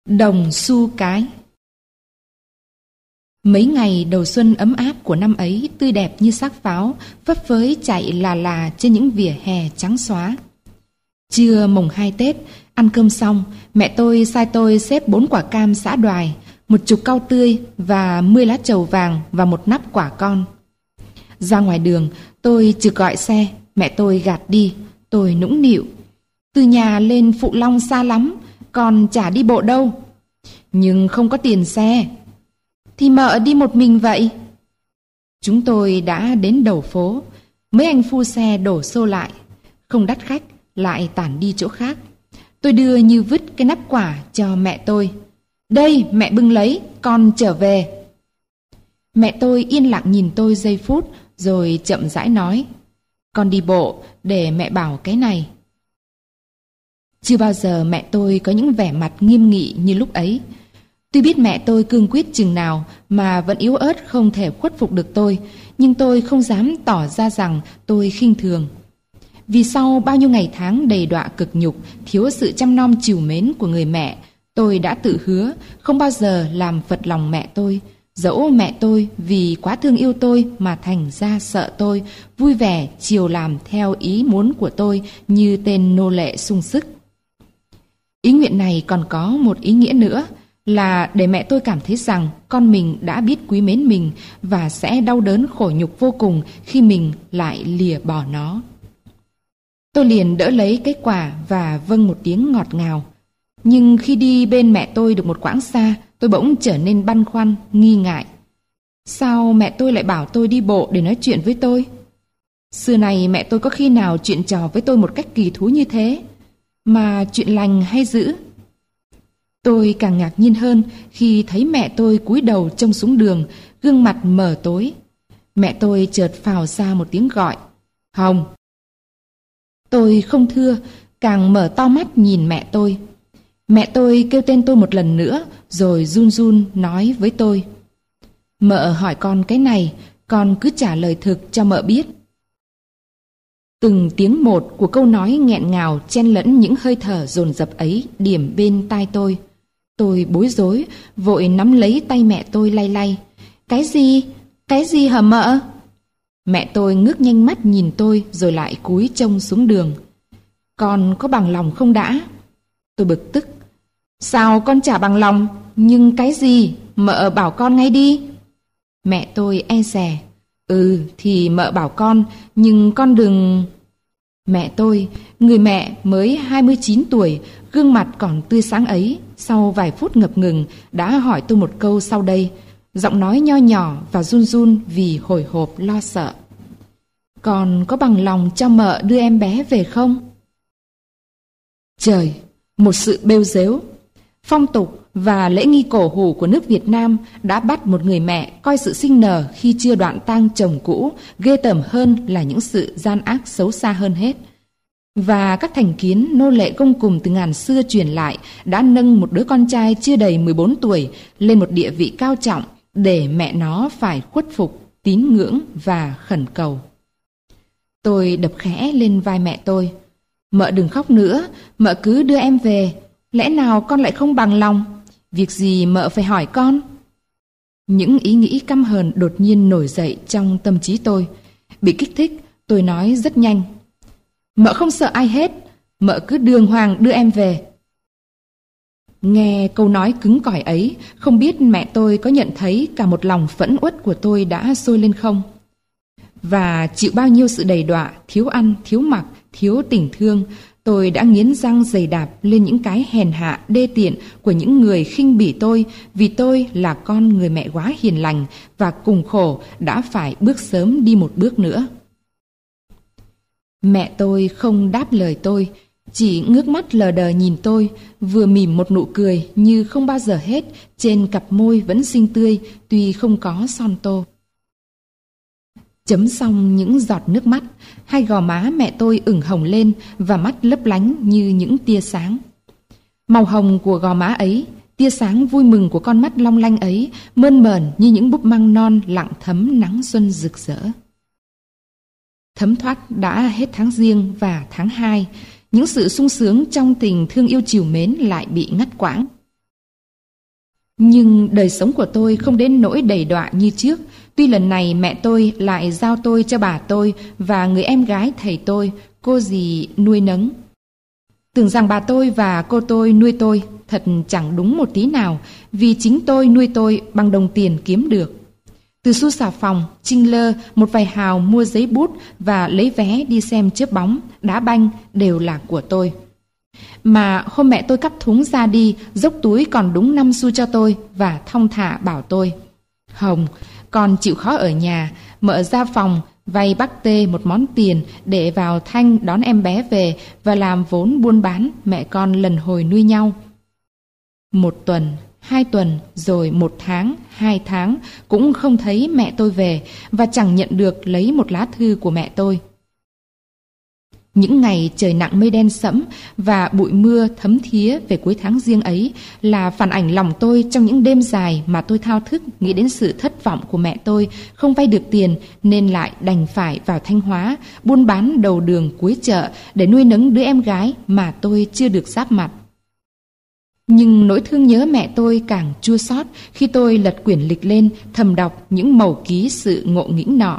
Đồng xu cái. Mấy ngày đầu xuân ấm áp của năm ấy tươi đẹp như xác pháo, phấp phới chạy là trên những vỉa hè trắng xóa. Trưa mùng 2 Tết, ăn cơm xong, mẹ tôi sai tôi xếp 4 quả cam giã đoài, 10 cau tươi và 10 lá trầu vàng và một nắp quả con. Ra ngoài đường, tôi trực gọi xe, mẹ tôi gạt đi, tôi nũng nịu. Từ nhà lên Phụ Long xa lắm, còn chả đi bộ đâu. Nhưng không có tiền xe. Thì mợ đi một mình vậy. Chúng tôi đã đến đầu phố, mấy anh phu xe đổ xô lại, không đắt khách, lại tản đi chỗ khác. Tôi đưa như vứt cái nắp quả cho mẹ tôi. Đây, mẹ bưng lấy, con trở về. Mẹ tôi yên lặng nhìn tôi giây phút, rồi chậm rãi nói: Con đi bộ, để mẹ bảo cái này. Chưa bao giờ mẹ tôi có những vẻ mặt nghiêm nghị như lúc ấy. Tuy biết mẹ tôi cương quyết chừng nào mà vẫn yếu ớt không thể khuất phục được tôi, nhưng tôi không dám tỏ ra rằng tôi khinh thường. Vì sau bao nhiêu ngày tháng đầy đọa cực nhục, thiếu sự chăm nom trìu mến của người mẹ, tôi đã tự hứa không bao giờ làm phật lòng mẹ tôi. Dẫu mẹ tôi vì quá thương yêu tôi mà thành ra sợ tôi, vui vẻ chiều làm theo ý muốn của tôi như tên nô lệ sung sức. Ý nguyện này còn có một ý nghĩa nữa, là để mẹ tôi cảm thấy rằng con mình đã biết quý mến mình và sẽ đau đớn khổ nhục vô cùng khi mình lại lìa bỏ nó. Tôi liền đỡ lấy cái quả và vâng một tiếng ngọt ngào. Nhưng khi đi bên mẹ tôi được một quãng xa, tôi bỗng trở nên băn khoăn, nghi ngại. Sao mẹ tôi lại bảo tôi đi bộ để nói chuyện với tôi? Xưa này mẹ tôi có khi nào chuyện trò với tôi một cách kỳ thú như thế? Mà chuyện lành hay dữ? Tôi càng ngạc nhiên hơn khi thấy mẹ tôi cúi đầu trông xuống đường, gương mặt mờ tối. Mẹ tôi chợt phào ra một tiếng gọi: Hồng! Tôi không thưa, càng mở to mắt nhìn mẹ tôi. Mẹ tôi kêu tên tôi một lần nữa, rồi run run nói với tôi: Mợ hỏi con cái này, con cứ trả lời thực cho mợ biết. Từng tiếng một của câu nói nghẹn ngào chen lẫn những hơi thở dồn dập ấy điểm bên tai tôi. Tôi bối rối, vội nắm lấy tay mẹ tôi lay lay. Cái gì? Cái gì hả mợ? Mẹ tôi ngước nhanh mắt nhìn tôi rồi lại cúi trông xuống đường. Con có bằng lòng không đã? Tôi bực tức. Sao con chả bằng lòng? Nhưng cái gì? Mợ bảo con ngay đi. Mẹ tôi e dè. Thì mợ bảo con, nhưng con đừng... Mẹ tôi, người mẹ mới 29 tuổi, gương mặt còn tươi sáng ấy, sau vài phút ngập ngừng đã hỏi tôi một câu sau đây, giọng nói nho nhỏ và run run vì hồi hộp lo sợ. Con có bằng lòng cho mợ đưa em bé về không? Trời, một sự bêu rếu. Phong tục và lễ nghi cổ hủ của nước Việt Nam đã bắt một người mẹ coi sự sinh nở khi chưa đoạn tang chồng cũ ghê tởm hơn là những sự gian ác xấu xa hơn hết. Và các thành kiến nô lệ gông cùm từ ngàn xưa truyền lại đã nâng một đứa con trai chưa đầy 14 tuổi lên một địa vị cao trọng để mẹ nó phải khuất phục, tín ngưỡng và khẩn cầu. Tôi đập khẽ lên vai mẹ tôi. Mợ đừng khóc nữa, mợ cứ đưa em về. Lẽ nào con lại không bằng lòng? Việc gì mợ phải hỏi con? Những ý nghĩ căm hờn đột nhiên nổi dậy trong tâm trí tôi. Bị kích thích, tôi nói rất nhanh. Mợ không sợ ai hết, mợ cứ đường hoàng đưa em về. Nghe câu nói cứng cỏi ấy, không biết mẹ tôi có nhận thấy cả một lòng phẫn uất của tôi đã sôi lên không? Và chịu bao nhiêu sự đầy đọa, thiếu ăn, thiếu mặc, thiếu tình thương, tôi đã nghiến răng giày đạp lên những cái hèn hạ đê tiện của những người khinh bỉ tôi vì tôi là con người mẹ quá hiền lành và cùng khổ đã phải bước sớm đi một bước nữa. Mẹ tôi không đáp lời tôi, chỉ ngước mắt lờ đờ nhìn tôi, vừa mỉm một nụ cười như không bao giờ hết trên cặp môi vẫn xinh tươi tuy không có son tô. Chấm xong những giọt nước mắt, hai gò má mẹ tôi ửng hồng lên và mắt lấp lánh như những tia sáng. Màu hồng của gò má ấy, tia sáng vui mừng của con mắt long lanh ấy mơn mởn như những búp măng non lặng thấm nắng xuân rực rỡ. Thấm thoát đã hết tháng Giêng và tháng 2, những sự sung sướng trong tình thương yêu trìu mến lại bị ngắt quãng. Nhưng đời sống của tôi không đến nỗi đầy đọa như trước. Tuy lần này mẹ tôi lại giao tôi cho bà tôi và người em gái thầy tôi, cô dì nuôi nấng. Tưởng rằng bà tôi và cô tôi nuôi tôi, thật chẳng đúng một tí nào, vì chính tôi nuôi tôi bằng đồng tiền kiếm được. Từ xu xà phòng, chinh lơ, một vài hào mua giấy bút và lấy vé đi xem chớp bóng, đá banh đều là của tôi. Mà hôm mẹ tôi cắp thúng ra đi, dốc túi còn đúng 5 xu cho tôi và thong thả bảo tôi: Hồng, con chịu khó ở nhà, mợ ra phòng vay bác Tê một món tiền để vào Thanh đón em bé về và làm vốn buôn bán mẹ con lần hồi nuôi nhau. 1 tuần, 2 tuần, rồi 1 tháng, 2 tháng cũng không thấy mẹ tôi về và chẳng nhận được lấy một lá thư của mẹ tôi. Những ngày trời nặng mây đen sẫm và bụi mưa thấm thía về cuối tháng Giêng ấy là phản ảnh lòng tôi trong những đêm dài mà tôi thao thức nghĩ đến sự thất vọng của mẹ tôi không vay được tiền nên lại đành phải vào Thanh Hóa buôn bán đầu đường cuối chợ để nuôi nấng đứa em gái mà tôi chưa được giáp mặt. Nhưng nỗi thương nhớ mẹ tôi càng chua xót khi tôi lật quyển lịch lên thầm đọc những mẩu ký sự ngộ nghĩnh nọ.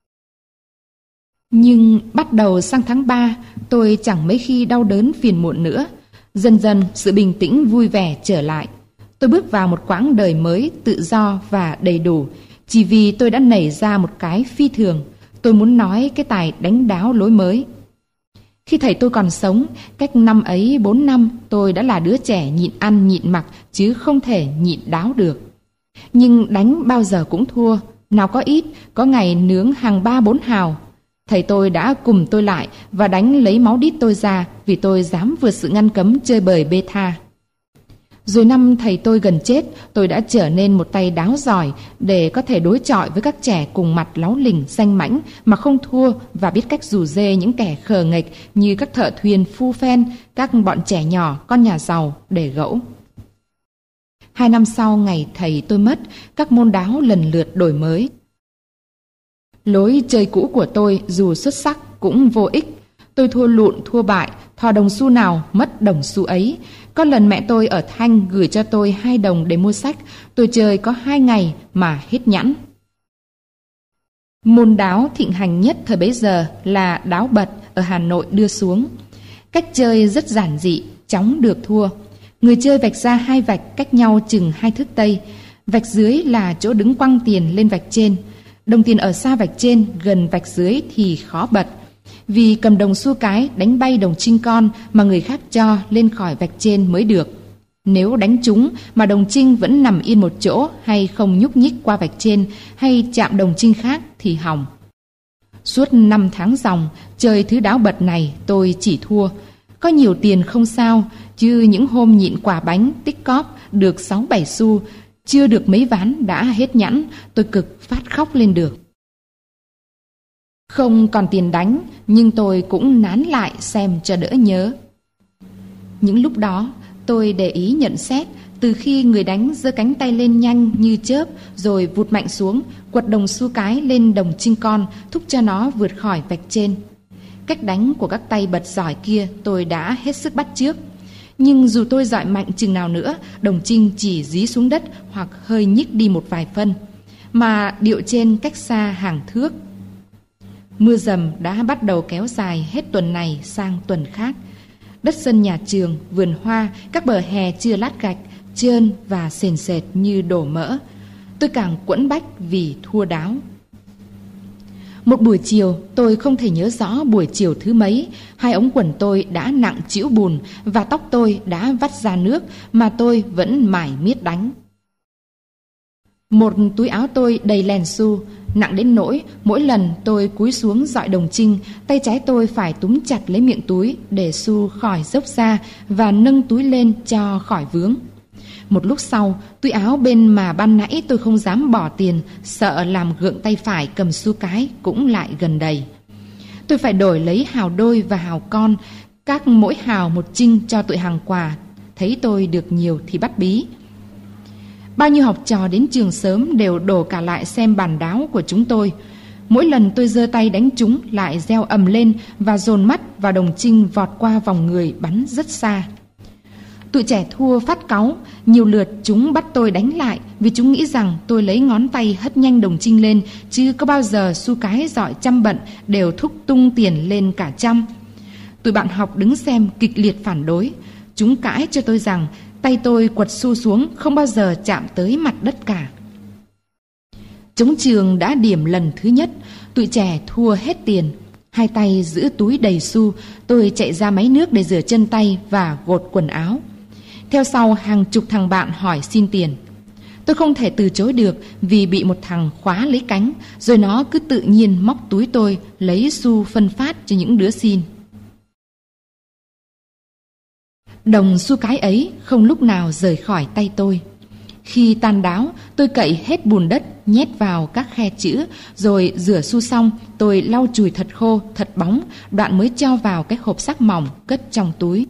Nhưng bắt đầu sang tháng 3, tôi chẳng mấy khi đau đớn phiền muộn nữa. Dần dần sự bình tĩnh vui vẻ trở lại. Tôi bước vào một quãng đời mới tự do và đầy đủ, chỉ vì tôi đã nảy ra một cái phi thường. Tôi muốn nói cái tài đánh đáo lối mới. Khi thầy tôi còn sống, cách năm ấy 4 năm, tôi đã là đứa trẻ nhịn ăn nhịn mặc chứ không thể nhịn đáo được. Nhưng đánh bao giờ cũng thua, nào có ít, có ngày nướng hàng 3-4 hào. Thầy tôi đã cùng tôi lại và đánh lấy máu đít tôi ra vì tôi dám vượt sự ngăn cấm chơi bời bê tha. Rồi năm thầy tôi gần chết, tôi đã trở nên một tay đáo giỏi để có thể đối chọi với các trẻ cùng mặt láu lỉnh danh mãnh mà không thua và biết cách rủ rê những kẻ khờ nghệch như các thợ thuyền phu phen, các bọn trẻ nhỏ, con nhà giàu để gẫu. 2 năm sau ngày thầy tôi mất, các môn đáo lần lượt đổi mới. Lối chơi cũ của tôi dù xuất sắc cũng vô ích. Tôi thua lụn thua bại, thò đồng xu nào mất đồng xu ấy. Có lần mẹ tôi ở Thanh gửi cho tôi 2 đồng để mua sách. Tôi chơi có 2 ngày mà hết nhẵn. Môn đáo thịnh hành nhất thời bấy giờ là đáo bật ở Hà Nội đưa xuống. Cách chơi rất giản dị, chóng được thua. Người chơi vạch ra 2 vạch cách nhau chừng 2 thước tây. Vạch dưới là chỗ đứng quăng tiền lên vạch trên. Đồng tiền ở xa vạch trên, gần vạch dưới thì khó bật. Vì cầm đồng xu cái đánh bay đồng trinh con mà người khác cho lên khỏi vạch trên mới được. Nếu đánh trúng mà đồng trinh vẫn nằm yên một chỗ hay không nhúc nhích qua vạch trên hay chạm đồng trinh khác thì hỏng. Suốt 5 tháng ròng, chơi thứ đáo bật này tôi chỉ thua. Có nhiều tiền không sao, chứ những hôm nhịn quả bánh tích cóp được 6-7 xu, chưa được mấy ván đã hết nhẵn, tôi cực phát khóc lên được. Không còn tiền đánh, nhưng tôi cũng nán lại xem cho đỡ nhớ. Những lúc đó, tôi để ý nhận xét, từ khi người đánh giơ cánh tay lên nhanh như chớp, rồi vụt mạnh xuống, quật đồng xu cái lên đồng trinh con, thúc cho nó vượt khỏi vạch trên. Cách đánh của các tay bật giỏi kia tôi đã hết sức bắt chước. Nhưng dù tôi dọi mạnh chừng nào nữa, đồng trinh chỉ dí xuống đất hoặc hơi nhích đi một vài phân, mà điệu trên cách xa hàng thước. Mưa dầm đã bắt đầu kéo dài hết tuần này sang tuần khác. Đất sân nhà trường, vườn hoa, các bờ hè chưa lát gạch, trơn và sền sệt như đổ mỡ. Tôi càng quẫn bách vì thua đáo. Một buổi chiều, tôi không thể nhớ rõ buổi chiều thứ mấy, 2 ống quần tôi đã nặng trĩu bùn và tóc tôi đã vắt ra nước mà tôi vẫn mải miết đánh. Một túi áo tôi đầy lèn xu, nặng đến nỗi mỗi lần tôi cúi xuống dọi đồng trinh, tay trái tôi phải túm chặt lấy miệng túi để xu khỏi dốc ra và nâng túi lên cho khỏi vướng. Một lúc sau, túi áo bên mà ban nãy tôi không dám bỏ tiền, sợ làm gượng tay phải cầm xu cái cũng lại gần đầy. Tôi phải đổi lấy hào đôi và hào con, các mỗi hào 1 trinh cho tụi hàng quà. Thấy tôi được nhiều thì bắt bí. Bao nhiêu học trò đến trường sớm đều đổ cả lại xem bàn đáo của chúng tôi. Mỗi lần tôi giơ tay đánh chúng lại reo ầm lên và dồn mắt vào đồng trinh vọt qua vòng người bắn rất xa. Tụi trẻ thua phát cáu, nhiều lượt chúng bắt tôi đánh lại vì chúng nghĩ rằng tôi lấy ngón tay hất nhanh đồng trinh lên, chứ có bao giờ xu cái giỏi chăm bận đều thúc tung tiền lên cả trăm. Tụi bạn học đứng xem kịch liệt phản đối. Chúng cãi cho tôi rằng tay tôi quật xu xuống không bao giờ chạm tới mặt đất cả. Trống trường đã điểm lần thứ nhất, tụi trẻ thua hết tiền. Hai tay giữ túi đầy xu, tôi chạy ra máy nước để rửa chân tay và gột quần áo. Theo sau hàng chục thằng bạn hỏi xin tiền. Tôi không thể từ chối được vì bị một thằng khóa lấy cánh, rồi nó cứ tự nhiên móc túi tôi lấy xu phân phát cho những đứa xin. Đồng xu cái ấy không lúc nào rời khỏi tay tôi. Khi tan đáo, tôi cậy hết bùn đất nhét vào các khe chữ, rồi rửa xu xong tôi lau chùi thật khô, thật bóng, đoạn mới cho vào cái hộp sắt mỏng cất trong túi.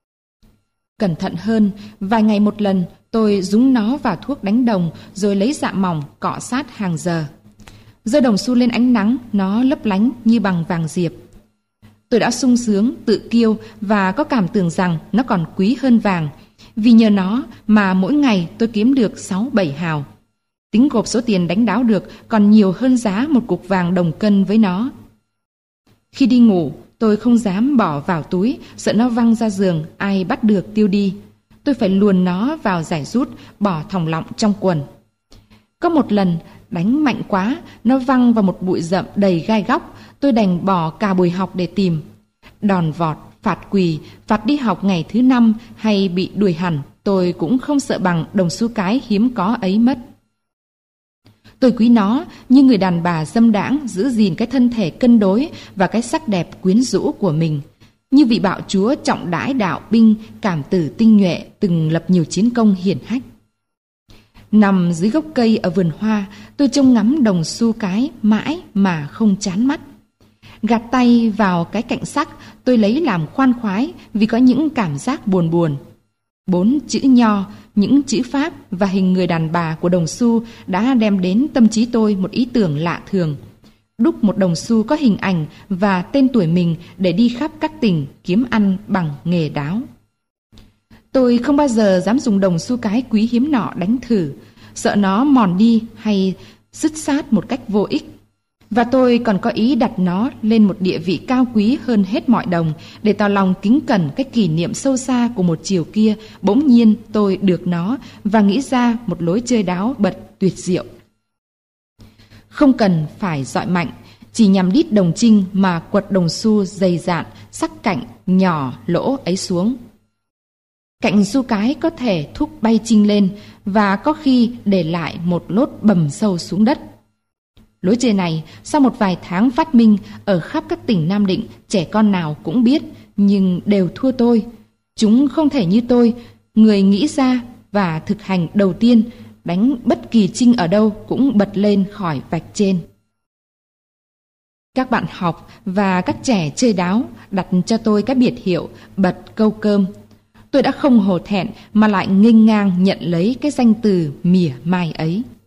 Cẩn thận hơn, vài ngày một lần tôi dúng nó vào thuốc đánh đồng, rồi lấy dạ mỏng cọ sát hàng giờ. Giơ đồng xu lên ánh nắng, nó lấp lánh như bằng vàng diệp. Tôi đã sung sướng, tự kiêu và có cảm tưởng rằng nó còn quý hơn vàng, vì nhờ nó mà mỗi ngày tôi kiếm được 6-7 hào. Tính gộp số tiền đánh đáo được còn nhiều hơn giá một cục vàng đồng cân với nó. Khi đi ngủ, tôi không dám bỏ vào túi, sợ nó văng ra giường, ai bắt được tiêu đi. Tôi phải luồn nó vào giải rút, bỏ thòng lọng trong quần. Có một lần, đánh mạnh quá, nó văng vào một bụi rậm đầy gai góc, tôi đành bỏ cả buổi học để tìm. Đòn vọt, phạt quỳ, phạt đi học ngày thứ 5 hay bị đuổi hẳn, tôi cũng không sợ bằng đồng xu cái hiếm có ấy mất. Tôi quý nó như người đàn bà dâm đãng giữ gìn cái thân thể cân đối và cái sắc đẹp quyến rũ của mình, như vị bạo chúa trọng đãi đạo binh, cảm tử tinh nhuệ từng lập nhiều chiến công hiển hách. Nằm dưới gốc cây ở vườn hoa, tôi trông ngắm đồng xu cái mãi mà không chán mắt. Gạt tay vào cái cạnh sắc, tôi lấy làm khoan khoái vì có những cảm giác buồn buồn. 4 chữ nho, những chữ Pháp và hình người đàn bà của đồng xu đã đem đến tâm trí tôi một ý tưởng lạ thường. Đúc một đồng xu có hình ảnh và tên tuổi mình để đi khắp các tỉnh kiếm ăn bằng nghề đáo. Tôi không bao giờ dám dùng đồng xu cái quý hiếm nọ đánh thử, sợ nó mòn đi hay dứt sát một cách vô ích. Và tôi còn có ý đặt nó lên một địa vị cao quý hơn hết mọi đồng, để tỏ lòng kính cẩn cái kỷ niệm sâu xa của một chiều kia, bỗng nhiên tôi được nó và nghĩ ra một lối chơi đáo bật tuyệt diệu. Không cần phải dọi mạnh, chỉ nhằm đít đồng trinh mà quật đồng xu dày dạn, sắc cạnh, nhỏ, lỗ ấy xuống. Cạnh xu cái có thể thúc bay trinh lên và có khi để lại một lốt bầm sâu xuống đất. Lối chơi này sau một vài tháng phát minh ở khắp các tỉnh Nam Định, trẻ con nào cũng biết, nhưng đều thua tôi. Chúng không thể như tôi, người nghĩ ra và thực hành đầu tiên, đánh bất kỳ trinh ở đâu cũng bật lên khỏi vạch trên. Các bạn học và các trẻ chơi đáo đặt cho tôi cái biệt hiệu bật câu cơm. Tôi đã không hổ thẹn mà lại nghênh ngang nhận lấy cái danh từ mỉa mai ấy.